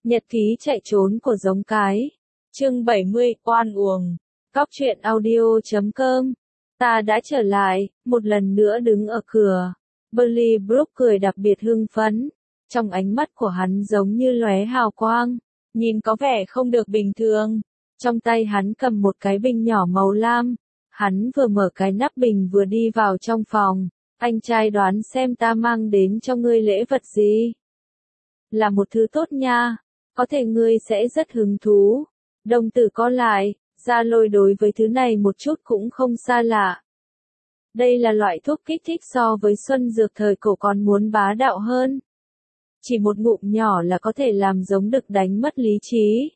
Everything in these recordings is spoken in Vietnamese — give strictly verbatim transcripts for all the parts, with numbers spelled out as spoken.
Nhật ký chạy trốn của giống cái. Chương bảy mươi, oan uổng. Cóc truyện audio chấm com. Ta đã trở lại, một lần nữa đứng ở cửa. Burly Brook cười đặc biệt hưng phấn. Trong ánh mắt của hắn giống như lóe hào quang. Nhìn có vẻ không được bình thường. Trong tay hắn cầm một cái bình nhỏ màu lam. Hắn vừa mở cái nắp bình vừa đi vào trong phòng. Anh trai đoán xem ta mang đến cho ngươi lễ vật gì? Là một thứ tốt nha. Có thể ngươi sẽ rất hứng thú. Đồng tử co lại, Gia Lôi đối với thứ này một chút cũng không xa lạ. Đây là loại thuốc kích thích so với xuân dược thời cổ còn muốn bá đạo hơn. Chỉ một ngụm nhỏ là có thể làm giống đực đánh mất lý trí.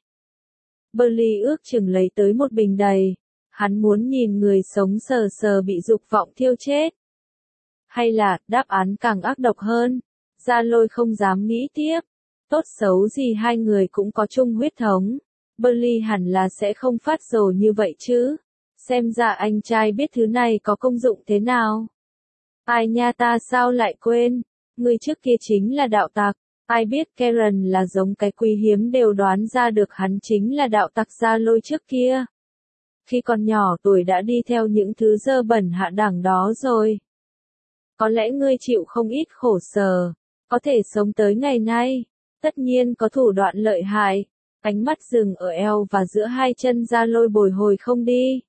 Burly ước chừng lấy tới một bình đầy. Hắn muốn nhìn người sống sờ sờ bị dục vọng thiêu chết. Hay là, đáp án càng ác độc hơn. Gia Lôi không dám nghĩ tiếp. Tốt xấu gì hai người cũng có chung huyết thống. Burly hẳn là sẽ không phát rồ như vậy chứ. Xem ra anh trai biết thứ này có công dụng thế nào. Ai nha, ta sao lại quên. Người trước kia chính là đạo tặc. Ai biết Karen là giống cái quý hiếm đều đoán ra được hắn chính là đạo tặc Gia Lôi trước kia. Khi còn nhỏ tuổi đã đi theo những thứ dơ bẩn hạ đẳng đó rồi. Có lẽ ngươi chịu không ít khổ sở. Có thể sống tới ngày nay. Tất nhiên có thủ đoạn lợi hại. Ánh mắt dừng ở eo và giữa hai chân Gia Lôi bồi hồi không đi.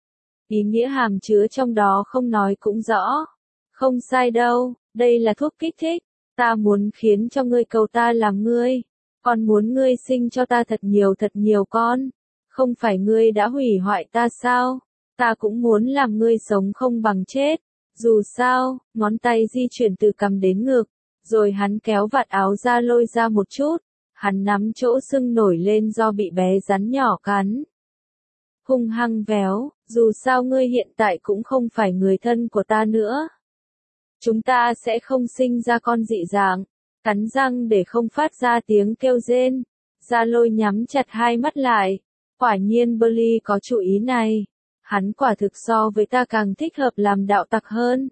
Ý nghĩa hàm chứa trong đó không nói cũng rõ. Không sai đâu, đây là thuốc kích thích. Ta muốn khiến cho ngươi cầu ta làm ngươi. Còn muốn ngươi sinh cho ta thật nhiều thật nhiều con. Không phải ngươi đã hủy hoại ta sao? Ta cũng muốn làm ngươi sống không bằng chết. Dù sao, ngón tay di chuyển từ cằm đến ngực. Rồi hắn kéo vạt áo Gia Lôi ra một chút. Hắn nắm chỗ sưng nổi lên do bị bé rắn nhỏ cắn. Hung hăng véo, dù sao ngươi hiện tại cũng không phải người thân của ta nữa. Chúng ta sẽ không sinh ra con dị dạng. Cắn răng để không phát ra tiếng kêu rên. Gia Lôi nhắm chặt hai mắt lại. Quả nhiên Burly có chủ ý này. Hắn quả thực so với ta càng thích hợp làm đạo tặc hơn.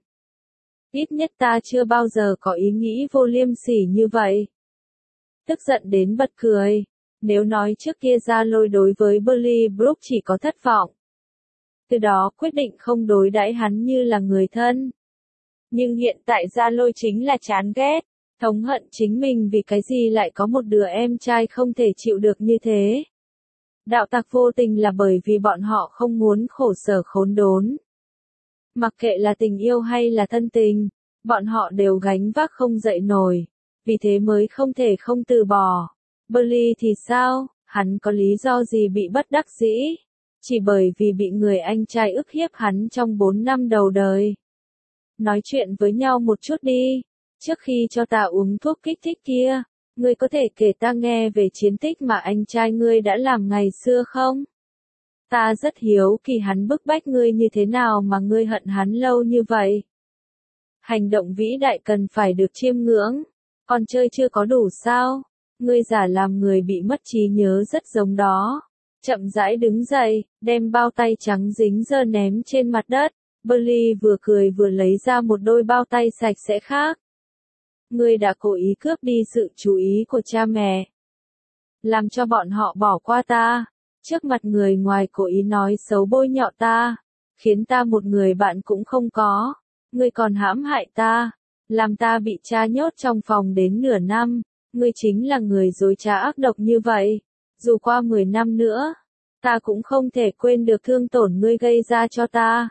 Ít nhất ta chưa bao giờ có ý nghĩ vô liêm sỉ như vậy. Tức giận đến bật cười. Nếu nói trước kia Gia Lôi đối với Burly Brook chỉ có thất vọng. Từ đó quyết định không đối đãi hắn như là người thân. Nhưng hiện tại Gia Lôi chính là chán ghét. Thống hận chính mình vì cái gì lại có một đứa em trai không thể chịu được như thế. Đạo tặc vô tình là bởi vì bọn họ không muốn khổ sở khốn đốn. Mặc kệ là tình yêu hay là thân tình, bọn họ đều gánh vác không dậy nổi. Vì thế mới không thể không từ bỏ. Burly thì sao, hắn có lý do gì bị bất đắc dĩ? Chỉ bởi vì bị người anh trai ức hiếp hắn trong bốn năm đầu đời. Nói chuyện với nhau một chút đi. Trước khi cho ta uống thuốc kích thích kia, ngươi có thể kể ta nghe về chiến tích mà anh trai ngươi đã làm ngày xưa không? Ta rất hiếu kỳ hắn bức bách ngươi như thế nào mà ngươi hận hắn lâu như vậy. Hành động vĩ đại cần phải được chiêm ngưỡng. Còn chơi chưa có đủ sao? Ngươi giả làm người bị mất trí nhớ rất giống đó. Chậm rãi đứng dậy, đem bao tay trắng dính dơ ném trên mặt đất. Burly vừa cười vừa lấy ra một đôi bao tay sạch sẽ khác. Ngươi đã cố ý cướp đi sự chú ý của cha mẹ. Làm cho bọn họ bỏ qua ta. Trước mặt người ngoài cố ý nói xấu bôi nhọ ta. Khiến ta một người bạn cũng không có. Ngươi còn hãm hại ta. Làm ta bị cha nhốt trong phòng đến nửa năm. Ngươi chính là người dối trá ác độc như vậy. Dù qua mười năm nữa, ta cũng không thể quên được thương tổn ngươi gây ra cho ta.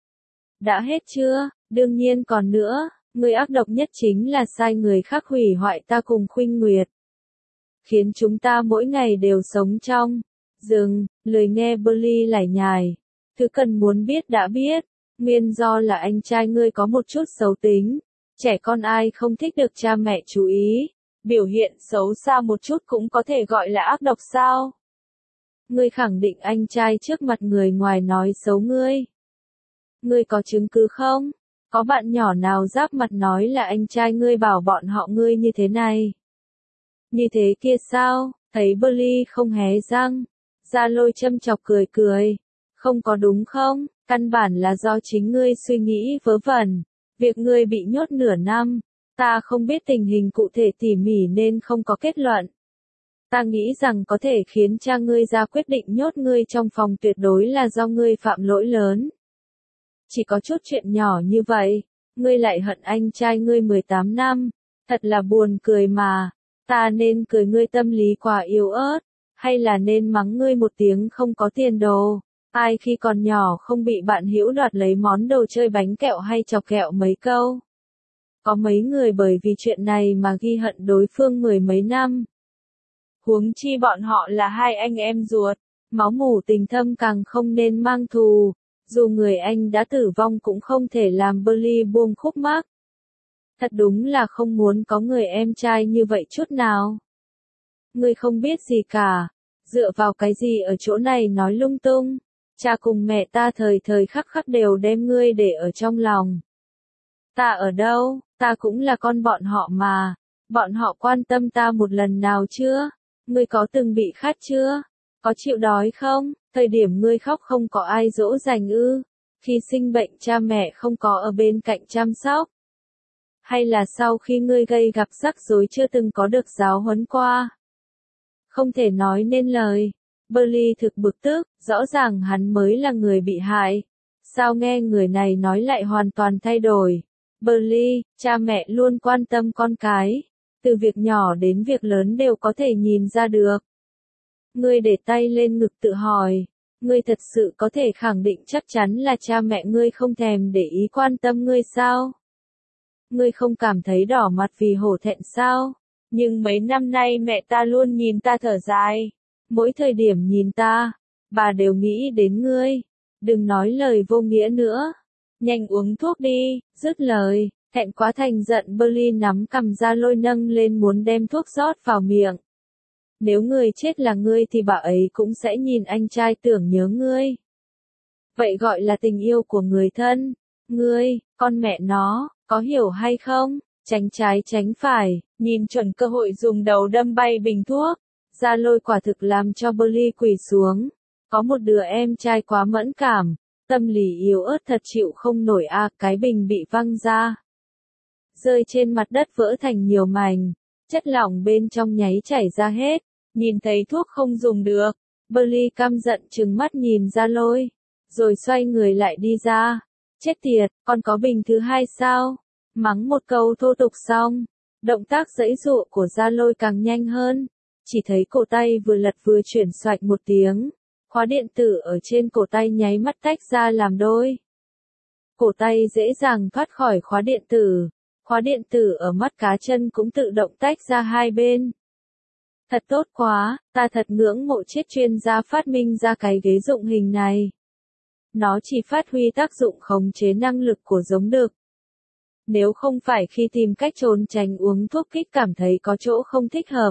Đã hết chưa? Đương nhiên còn nữa. Ngươi ác độc nhất chính là sai người khác hủy hoại ta cùng Khuynh Nguyệt. Khiến chúng ta mỗi ngày đều sống trong rừng, lười nghe Burly lải nhải. Thứ cần muốn biết đã biết. Nguyên do là anh trai ngươi có một chút xấu tính. Trẻ con ai không thích được cha mẹ chú ý. Biểu hiện xấu xa một chút cũng có thể gọi là ác độc sao? Ngươi khẳng định anh trai trước mặt người ngoài nói xấu ngươi. Ngươi có chứng cứ không? Có bạn nhỏ nào giáp mặt nói là anh trai ngươi bảo bọn họ ngươi như thế này? Như thế kia sao? Thấy Burly không hé răng. Gia Lôi châm chọc cười cười. Không có đúng không? Căn bản là do chính ngươi suy nghĩ vớ vẩn. Việc ngươi bị nhốt nửa năm. Ta không biết tình hình cụ thể tỉ mỉ nên không có kết luận. Ta nghĩ rằng có thể khiến cha ngươi ra quyết định nhốt ngươi trong phòng tuyệt đối là do ngươi phạm lỗi lớn. Chỉ có chút chuyện nhỏ như vậy, ngươi lại hận anh trai ngươi mười tám năm, thật là buồn cười mà. Ta nên cười ngươi tâm lý quá yếu ớt, hay là nên mắng ngươi một tiếng không có tiền đồ? Ai khi còn nhỏ không bị bạn hữu đoạt lấy món đồ chơi bánh kẹo hay chọc kẹo mấy câu? Có mấy người bởi vì chuyện này mà ghi hận đối phương mười mấy năm. Huống chi bọn họ là hai anh em ruột, máu mủ tình thâm càng không nên mang thù. Dù người anh đã tử vong cũng không thể làm Billy buông khúc mắc. Thật đúng là không muốn có người em trai như vậy chút nào. Ngươi không biết gì cả, dựa vào cái gì ở chỗ này nói lung tung. Cha cùng mẹ ta thời thời khắc khắc đều đem ngươi để ở trong lòng. Ta ở đâu, ta cũng là con bọn họ mà. Bọn họ quan tâm ta một lần nào chưa? Ngươi có từng bị khát chưa? Có chịu đói không? Thời điểm ngươi khóc không có ai dỗ dành ư? Khi sinh bệnh cha mẹ không có ở bên cạnh chăm sóc? Hay là sau khi ngươi gây gặp rắc rối chưa từng có được giáo huấn qua? Không thể nói nên lời. Billy thực bực tức, rõ ràng hắn mới là người bị hại. Sao nghe người này nói lại hoàn toàn thay đổi? Billy, cha mẹ luôn quan tâm con cái. Từ việc nhỏ đến việc lớn đều có thể nhìn ra được. Ngươi để tay lên ngực tự hỏi. Ngươi thật sự có thể khẳng định chắc chắn là cha mẹ ngươi không thèm để ý quan tâm ngươi sao? Ngươi không cảm thấy đỏ mặt vì hổ thẹn sao? Nhưng mấy năm nay mẹ ta luôn nhìn ta thở dài. Mỗi thời điểm nhìn ta, bà đều nghĩ đến ngươi. Đừng nói lời vô nghĩa nữa. Nhanh uống thuốc đi, dứt lời. Thẹn quá thành giận Billy nắm cằm ra lôi nâng lên muốn đem thuốc rót vào miệng. Nếu người chết là ngươi thì bà ấy cũng sẽ nhìn anh trai tưởng nhớ ngươi. Vậy gọi là tình yêu của người thân. Ngươi, con mẹ nó, có hiểu hay không? Tránh trái tránh phải, nhìn chuẩn cơ hội dùng đầu đâm bay bình thuốc. Gia Lôi quả thực làm cho Billy quỳ xuống. Có một đứa em trai quá mẫn cảm, tâm lý yếu ớt thật chịu không nổi a, à, cái bình bị văng ra. Rơi trên mặt đất vỡ thành nhiều mảnh, chất lỏng bên trong nháy chảy ra hết. Nhìn thấy thuốc không dùng được, Billy căm giận trừng mắt nhìn Gia Lôi, rồi xoay người lại đi ra. Chết tiệt, còn có bình thứ hai sao? Mắng một câu thô tục xong, động tác giãy giụa của Gia Lôi càng nhanh hơn. Chỉ thấy cổ tay vừa lật vừa chuyển xoạch một tiếng, khóa điện tử ở trên cổ tay nháy mắt tách ra làm đôi. Cổ tay dễ dàng thoát khỏi khóa điện tử, khóa điện tử ở mắt cá chân cũng tự động tách ra hai bên. Thật tốt quá, ta thật ngưỡng mộ chết chuyên gia phát minh ra cái ghế dụng hình này. Nó chỉ phát huy tác dụng khống chế năng lực của giống đực. Nếu không phải khi tìm cách trốn tránh uống thuốc kích cảm thấy có chỗ không thích hợp,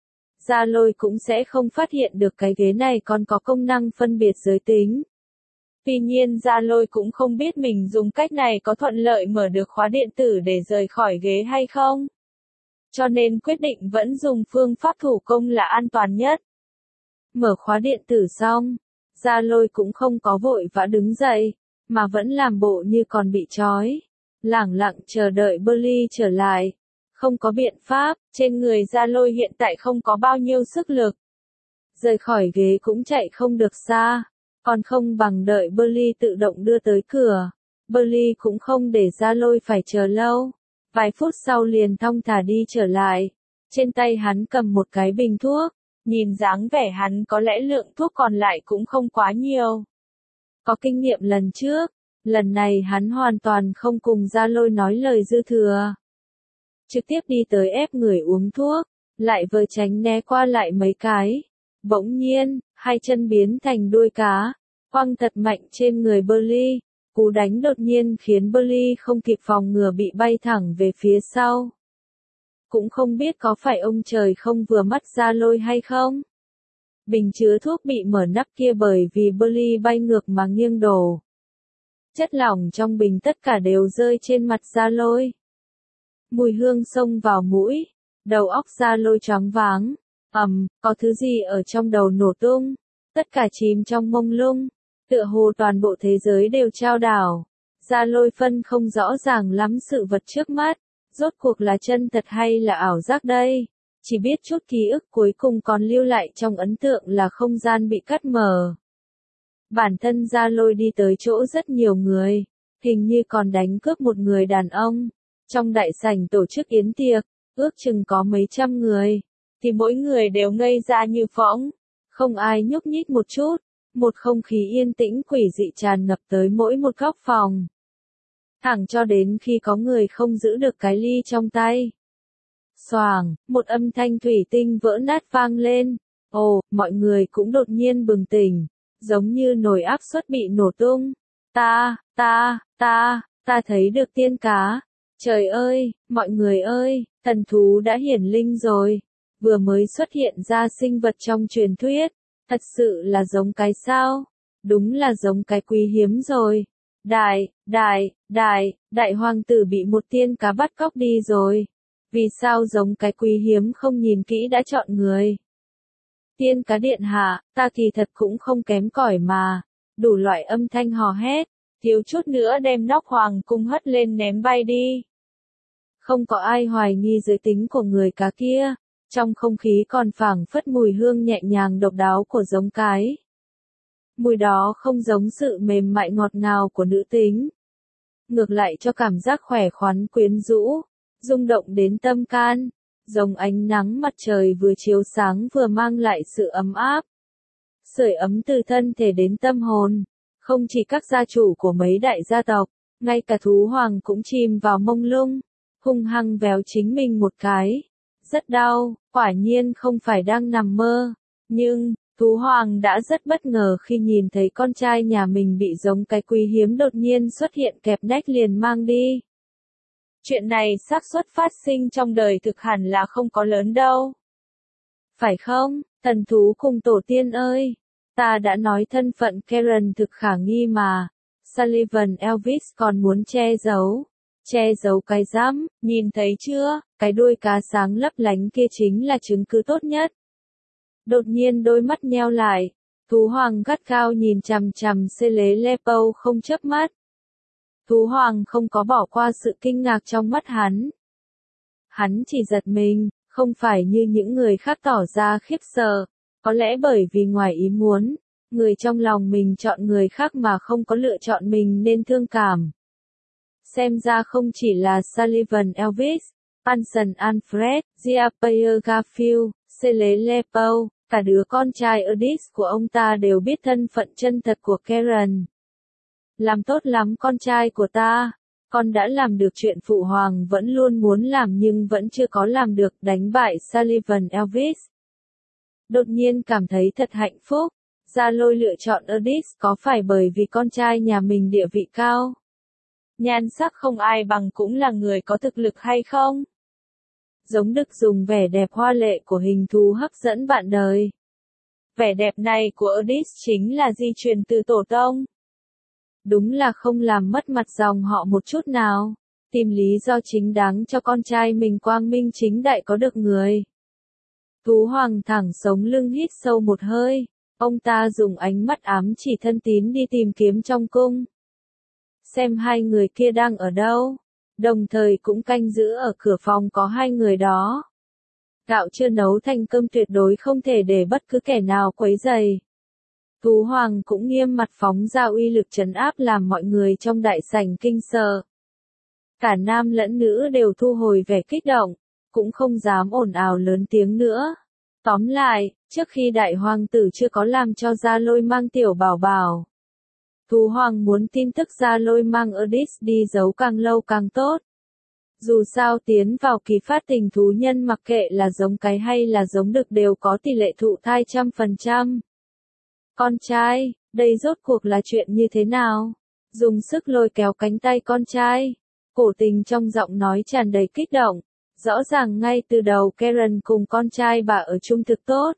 Gia Lôi cũng sẽ không phát hiện được cái ghế này còn có công năng phân biệt giới tính. Tuy nhiên Gia Lôi cũng không biết mình dùng cách này có thuận lợi mở được khóa điện tử để rời khỏi ghế hay không. Cho nên quyết định vẫn dùng phương pháp thủ công là an toàn nhất. Mở khóa điện tử xong, Gia Lôi cũng không có vội vã đứng dậy, mà vẫn làm bộ như còn bị trói. Lẳng lặng chờ đợi Billy trở lại. Không có biện pháp, trên người Gia Lôi hiện tại không có bao nhiêu sức lực. Rời khỏi ghế cũng chạy không được xa, còn không bằng đợi Billy tự động đưa tới cửa. Billy cũng không để Gia Lôi phải chờ lâu. Vài phút sau liền thong thả đi trở lại. Trên tay hắn cầm một cái bình thuốc, nhìn dáng vẻ hắn có lẽ lượng thuốc còn lại cũng không quá nhiều. Có kinh nghiệm lần trước, lần này hắn hoàn toàn không cùng Gia Lôi nói lời dư thừa. Trực tiếp đi tới ép người uống thuốc, lại vừa tránh né qua lại mấy cái. Bỗng nhiên, hai chân biến thành đuôi cá, quăng thật mạnh trên người Billy. Cú đánh đột nhiên khiến Billy không kịp phòng ngừa bị bay thẳng về phía sau. Cũng không biết có phải ông trời không vừa mắt Gia Lôi hay không. Bình chứa thuốc bị mở nắp kia bởi vì Billy bay ngược mà nghiêng đổ. Chất lỏng trong bình tất cả đều rơi trên mặt Gia Lôi. Mùi hương xông vào mũi, đầu óc Gia Lôi choáng váng. Ầm, um, có thứ gì ở trong đầu nổ tung. Tất cả chìm trong mông lung. Tựa hồ toàn bộ thế giới đều trao đảo. Gia Lôi phân không rõ ràng lắm sự vật trước mắt. Rốt cuộc là chân thật hay là ảo giác đây? chỉ biết chút ký ức cuối cùng còn lưu lại trong ấn tượng là không gian bị cắt mở. Bản thân Gia Lôi đi tới chỗ rất nhiều người, hình như còn đánh cướp một người đàn ông. Trong đại sảnh tổ chức yến tiệc, ước chừng có mấy trăm người, thì mỗi người đều ngây ra như phỗng, không ai nhúc nhích một chút, một không khí yên tĩnh quỷ dị tràn ngập tới mỗi một góc phòng. Thẳng cho đến khi có người không giữ được cái ly trong tay. Xoàng, một âm thanh thủy tinh vỡ nát vang lên. Ồ, mọi người cũng đột nhiên bừng tỉnh, giống như nồi áp suất bị nổ tung. Ta, ta, ta, ta thấy được tiên cá. Trời ơi, mọi người ơi, thần thú đã hiển linh rồi. Vừa mới xuất hiện ra sinh vật trong truyền thuyết. Thật sự là giống cái sao? Đúng là giống cái quý hiếm rồi. Đại, đại, đại, đại hoàng tử bị một tiên cá bắt cóc đi rồi. Vì sao giống cái quý hiếm không nhìn kỹ đã chọn người? Tiên cá điện hạ, ta kỳ thật cũng không kém cỏi mà. Đủ loại âm thanh hò hét, thiếu chút nữa đem nóc hoàng cung hất lên ném bay đi. Không có ai hoài nghi giới tính của người cá kia. Trong không khí còn phảng phất mùi hương nhẹ nhàng độc đáo của giống cái. Mùi đó không giống sự mềm mại ngọt ngào của nữ tính. Ngược lại cho cảm giác khỏe khoắn quyến rũ, rung động đến tâm can, giống ánh nắng mặt trời vừa chiếu sáng vừa mang lại sự ấm áp. Sưởi ấm từ thân thể đến tâm hồn, không chỉ các gia chủ của mấy đại gia tộc, ngay cả thú hoàng cũng chìm vào mông lung, hung hăng véo chính mình một cái. Rất đau, quả nhiên không phải đang nằm mơ, nhưng, thú hoàng đã rất bất ngờ khi nhìn thấy con trai nhà mình bị giống cái quý hiếm đột nhiên xuất hiện kẹp nách liền mang đi. Chuyện này xác suất phát sinh trong đời thực hẳn là không có lớn đâu. Phải không, thần thú cùng tổ tiên ơi? Ta đã nói thân phận Karen thực khả nghi mà. Sullivan Elvis còn muốn che giấu. Che giấu cái rắm, nhìn thấy chưa, cái đuôi cá sáng lấp lánh kia chính là chứng cứ tốt nhất. Đột nhiên đôi mắt nheo lại, thú hoàng gắt gao nhìn chằm chằm Celepo không chớp mắt. Thú hoàng không có bỏ qua sự kinh ngạc trong mắt hắn. Hắn chỉ giật mình, không phải như những người khác tỏ ra khiếp sợ, có lẽ bởi vì ngoài ý muốn, người trong lòng mình chọn người khác mà không có lựa chọn mình nên thương cảm. Xem ra không chỉ là Sullivan Elvis, Anson Alfred, Gia-Pierre Garfield, Celepo, cả đứa con trai Edith của ông ta đều biết thân phận chân thật của Karen. Làm tốt lắm con trai của ta, con đã làm được chuyện phụ hoàng vẫn luôn muốn làm nhưng vẫn chưa có làm được, đánh bại Sullivan Elvis. Đột nhiên cảm thấy thật hạnh phúc, Gia Lôi lựa chọn Edith có phải bởi vì con trai nhà mình địa vị cao? Nhan sắc không ai bằng cũng là người có thực lực hay không? Giống Đức dùng vẻ đẹp hoa lệ của hình thú hấp dẫn bạn đời. Vẻ đẹp này của Edith chính là di truyền từ tổ tông. Đúng là không làm mất mặt dòng họ một chút nào. Tìm lý do chính đáng cho con trai mình quang minh chính đại có được người. Thú hoàng thẳng sống lưng hít sâu một hơi. Ông ta dùng ánh mắt ám chỉ thân tín đi tìm kiếm trong cung. Xem hai người kia đang ở đâu. Đồng thời cũng canh giữ ở cửa phòng có hai người đó. Gạo chưa nấu thành cơm tuyệt đối không thể để bất cứ kẻ nào quấy rầy. Thú hoàng cũng nghiêm mặt phóng ra uy lực trấn áp làm mọi người trong đại sảnh kinh sợ. Cả nam lẫn nữ đều thu hồi vẻ kích động, cũng không dám ồn ào lớn tiếng nữa. Tóm lại, trước khi đại hoàng tử chưa có làm cho Gia Lôi mang tiểu bảo bảo. Thú hoàng muốn tin tức Gia Lôi mang Edith đi giấu càng lâu càng tốt. Dù sao tiến vào kỳ phát tình thú nhân mặc kệ là giống cái hay là giống đực đều có tỷ lệ thụ thai trăm phần trăm. Con trai, đây rốt cuộc là chuyện như thế nào? Dùng sức lôi kéo cánh tay con trai. Cổ tình trong giọng nói tràn đầy kích động. Rõ ràng ngay từ đầu Karen cùng con trai bà ở chung thực tốt.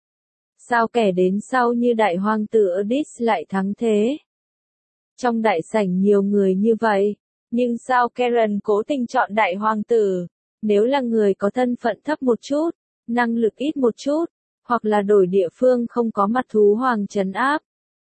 Sao kẻ đến sau như đại hoàng tử Edith lại thắng thế? Trong đại sảnh nhiều người như vậy, nhưng sao Karen cố tình chọn đại hoàng tử? Nếu là người có thân phận thấp một chút, năng lực ít một chút, hoặc là đổi địa phương không có mặt thú hoàng trấn áp,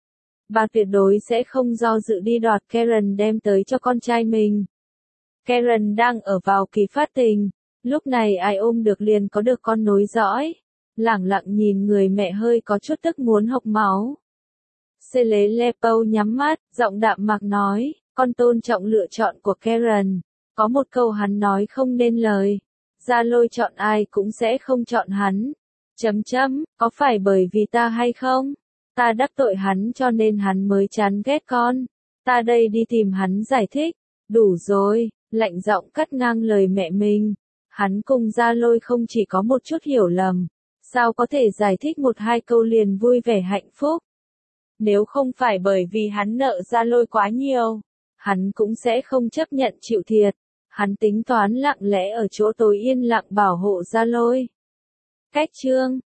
bà tuyệt đối sẽ không do dự đi đoạt Karen đem tới cho con trai mình. Karen đang ở vào kỳ phát tình, Lúc này ai ôm được liền có được con nối dõi. Lẳng lặng nhìn người mẹ hơi có chút tức muốn hộc máu. Celepo nhắm mắt, giọng đạm mạc nói, con tôn trọng lựa chọn của Karen. Có một câu hắn nói không nên lời. Gia Lôi chọn ai cũng sẽ không chọn hắn. Chấm chấm, có phải bởi vì ta hay không? Ta đắc tội hắn cho nên hắn mới chán ghét con. Ta đây đi tìm hắn giải thích. Đủ rồi, lạnh giọng cắt ngang lời mẹ mình. Hắn cùng Gia Lôi không chỉ có một chút hiểu lầm. Sao có thể giải thích một hai câu liền vui vẻ hạnh phúc? Nếu không phải bởi vì hắn nợ Gia Lôi quá nhiều, hắn cũng sẽ không chấp nhận chịu thiệt. Hắn tính toán lặng lẽ ở chỗ tối yên lặng bảo hộ Gia Lôi. Cách chương